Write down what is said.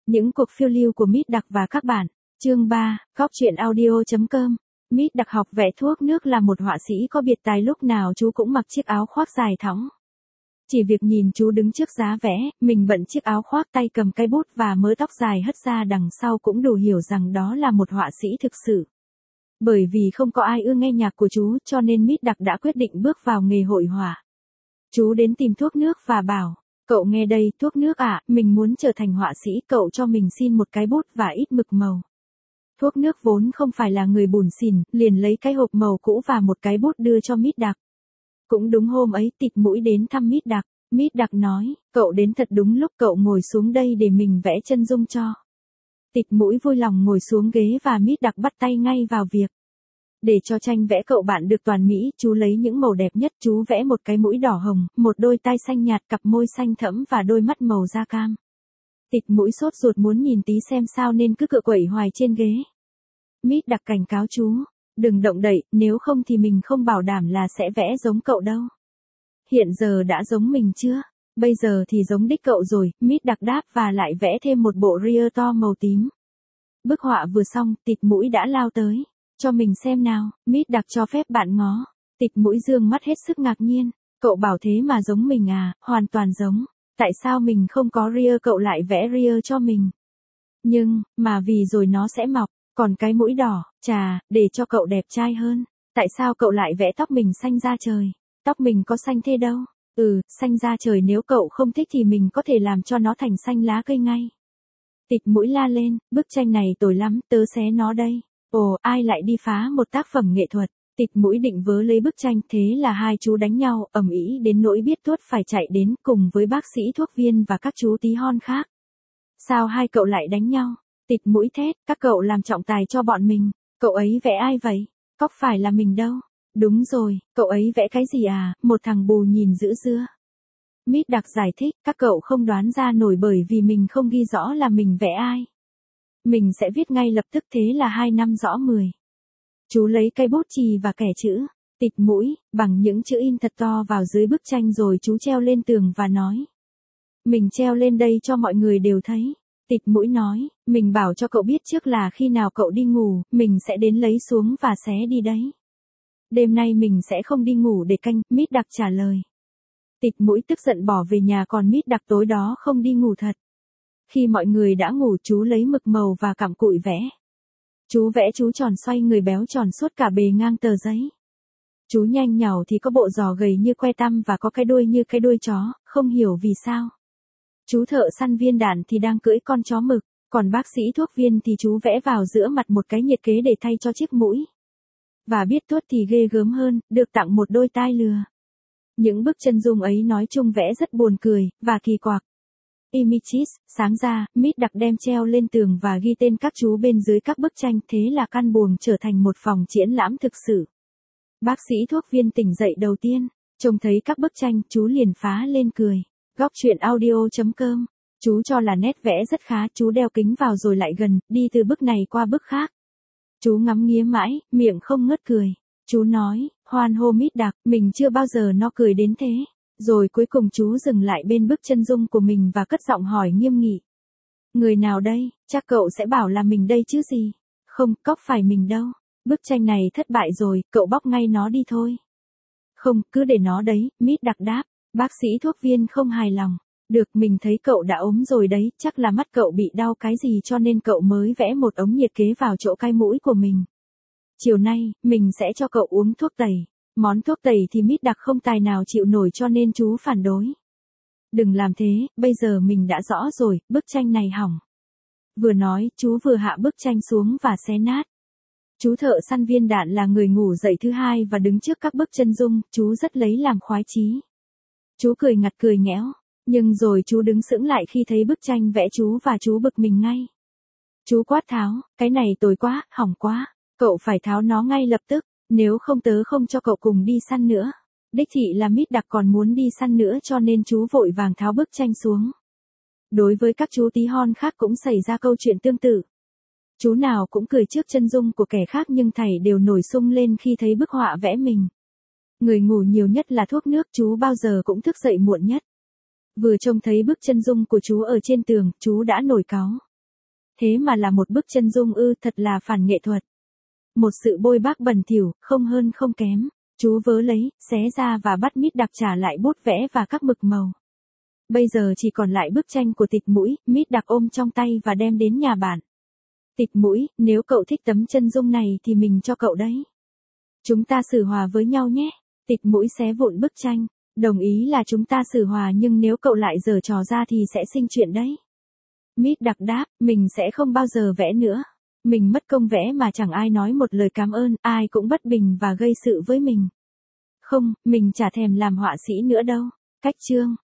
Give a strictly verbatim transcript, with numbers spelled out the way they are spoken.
Những cuộc phiêu lưu của Mít Đặc và các bạn. Chương ba, Góc truyện audio.com. Mít Đặc học vẽ thuốc nước là một họa sĩ có biệt tài, lúc nào chú cũng mặc chiếc áo khoác dài thõng. Chỉ việc nhìn chú đứng trước giá vẽ, mình bận chiếc áo khoác, tay cầm cây bút và mớ tóc dài hất ra đằng sau cũng đủ hiểu rằng đó là một họa sĩ thực sự. Bởi vì không có ai ưa nghe nhạc của chú cho nên Mít Đặc đã quyết định bước vào nghề hội họa. Chú đến tìm thuốc nước và bảo, cậu nghe đây, thuốc nước ạ, mình muốn trở thành họa sĩ, cậu cho mình xin một cái bút và ít mực màu. Thuốc nước vốn không phải là người bủn xỉn, liền lấy cái hộp màu cũ và một cái bút đưa cho Mít Đặc. Cũng đúng hôm ấy Tịt Mũi đến thăm Mít Đặc. Mít Đặc nói, cậu đến thật đúng lúc, cậu ngồi xuống đây để mình vẽ chân dung cho. Tịt Mũi vui lòng ngồi xuống ghế và Mít Đặc bắt tay ngay vào việc. Để cho tranh vẽ cậu bạn được toàn mỹ, chú lấy những màu đẹp nhất, chú vẽ một cái mũi đỏ hồng, một đôi tai xanh nhạt, cặp môi xanh thẫm và đôi mắt màu da cam. Tịt Mũi sốt ruột muốn nhìn tí xem sao nên cứ cựa quậy hoài trên ghế. Mít Đặc cảnh cáo chú, đừng động đậy, nếu không thì mình không bảo đảm là sẽ vẽ giống cậu đâu. Hiện giờ đã giống mình chưa? Bây giờ thì giống đích cậu rồi, Mít Đặc đáp và lại vẽ thêm một bộ ria to màu tím. Bức họa vừa xong, Tịt Mũi đã lao tới. Cho mình xem nào, Mít Đặc cho phép bạn ngó. Tịt Mũi dương mắt hết sức ngạc nhiên. Cậu bảo thế mà giống mình à, hoàn toàn giống. Tại sao mình không có ria cậu lại vẽ ria cho mình? Nhưng, mà vì rồi nó sẽ mọc. Còn cái mũi đỏ, chà, để cho cậu đẹp trai hơn. Tại sao cậu lại vẽ tóc mình xanh da trời? Tóc mình có xanh thế đâu. Ừ, xanh da trời, nếu cậu không thích thì mình có thể làm cho nó thành xanh lá cây ngay. Tịt Mũi la lên, bức tranh này tồi lắm, tớ xé nó đây. Ồ, ai lại đi phá một tác phẩm nghệ thuật? Tịt Mũi định vớ lấy bức tranh, thế là hai chú đánh nhau, ầm ĩ đến nỗi biết tuốt phải chạy đến cùng với bác sĩ thuốc viên và các chú tí hon khác. Sao hai cậu lại đánh nhau? Tịt Mũi thét, các cậu làm trọng tài cho bọn mình. Cậu ấy vẽ ai vậy? Có phải là mình đâu. Đúng rồi, cậu ấy vẽ cái gì à? Một thằng bù nhìn giữ dưa. Mít Đặc giải thích, các cậu không đoán ra nổi bởi vì mình không ghi rõ là mình vẽ ai. Mình sẽ viết ngay lập tức, thế là hai năm rõ mười. Chú lấy cây bút chì và kẻ chữ, Tịt Mũi, bằng những chữ in thật to vào dưới bức tranh rồi chú treo lên tường và nói. Mình treo lên đây cho mọi người đều thấy. Tịt Mũi nói, mình bảo cho cậu biết trước là khi nào cậu đi ngủ, mình sẽ đến lấy xuống và xé đi đấy. Đêm nay mình sẽ không đi ngủ để canh, Mít Đặc trả lời. Tịt Mũi tức giận bỏ về nhà, còn Mít Đặc tối đó không đi ngủ thật. Khi mọi người đã ngủ, chú lấy mực màu và cặm cụi vẽ. Chú vẽ chú tròn xoay người béo tròn suốt cả bề ngang tờ giấy. Chú nhanh nhảu thì có bộ giò gầy như que tăm và có cái đuôi như cái đuôi chó, không hiểu vì sao. Chú thợ săn viên đạn thì đang cưỡi con chó mực, còn bác sĩ thuốc viên thì chú vẽ vào giữa mặt một cái nhiệt kế để thay cho chiếc mũi. Và biết tuốt thì ghê gớm hơn, được tặng một đôi tai lừa. Những bức chân dung ấy nói chung vẽ rất buồn cười, và kỳ quặc. Images, sáng ra, Mít Đặc đem treo lên tường và ghi tên các chú bên dưới các bức tranh, thế là căn buồng trở thành một phòng triển lãm thực sự. Bác sĩ thuốc viên tỉnh dậy đầu tiên, trông thấy các bức tranh, chú liền phá lên cười. Góc truyện audio.com, chú cho là nét vẽ rất khá, chú đeo kính vào rồi lại gần, đi từ bức này qua bức khác. Chú ngắm nghía mãi, miệng không ngớt cười. Chú nói, hoan hô Mít Đặc, mình chưa bao giờ nó cười đến thế. Rồi cuối cùng chú dừng lại bên bức chân dung của mình và cất giọng hỏi nghiêm nghị. Người nào đây? Chắc cậu sẽ bảo là mình đây chứ gì? Không, có phải mình đâu. Bức tranh này thất bại rồi, cậu bóc ngay nó đi thôi. Không, cứ để nó đấy, Mít Đặc đáp. Bác sĩ thuốc viên không hài lòng. Được, mình thấy cậu đã ốm rồi đấy, chắc là mắt cậu bị đau cái gì cho nên cậu mới vẽ một ống nhiệt kế vào chỗ cái mũi của mình. Chiều nay, mình sẽ cho cậu uống thuốc tẩy. Món thuốc tẩy thì Mít Đặc không tài nào chịu nổi cho nên chú phản đối. Đừng làm thế, bây giờ mình đã rõ rồi, bức tranh này hỏng. Vừa nói, chú vừa hạ bức tranh xuống và xé nát. Chú thợ săn viên đạn là người ngủ dậy thứ hai và đứng trước các bức chân dung, chú rất lấy làm khoái chí. Chú cười ngặt cười nghẽo, nhưng rồi chú đứng sững lại khi thấy bức tranh vẽ chú và chú bực mình ngay. Chú quát tháo, cái này tồi quá, hỏng quá, cậu phải tháo nó ngay lập tức. Nếu không tớ không cho cậu cùng đi săn nữa. Đích thị là Mít Đặc còn muốn đi săn nữa cho nên chú vội vàng tháo bức tranh xuống. Đối với các chú tí hon khác cũng xảy ra câu chuyện tương tự. Chú nào cũng cười trước chân dung của kẻ khác nhưng thảy đều nổi sung lên khi thấy bức họa vẽ mình. Người ngủ nhiều nhất là thuốc nước, chú bao giờ cũng thức dậy muộn nhất. Vừa trông thấy bức chân dung của chú ở trên tường, chú đã nổi cáu. Thế mà là một bức chân dung ư, thật là phản nghệ thuật. Một sự bôi bác bẩn thỉu, không hơn không kém. Chú vớ lấy, xé ra và bắt Mít Đặc trả lại bút vẽ và các mực màu. Bây giờ chỉ còn lại bức tranh của Tịt Mũi, Mít Đặc ôm trong tay và đem đến nhà bạn. Tịt Mũi, nếu cậu thích tấm chân dung này thì mình cho cậu đấy. Chúng ta xử hòa với nhau nhé. Tịt Mũi xé vụn bức tranh. Đồng ý là chúng ta xử hòa, nhưng nếu cậu lại giở trò ra thì sẽ sinh chuyện đấy. Mít Đặc đáp, mình sẽ không bao giờ vẽ nữa. Mình mất công vẽ mà chẳng ai nói một lời cảm ơn, ai cũng bất bình và gây sự với mình. Không, mình chả thèm làm họa sĩ nữa đâu. Cách chương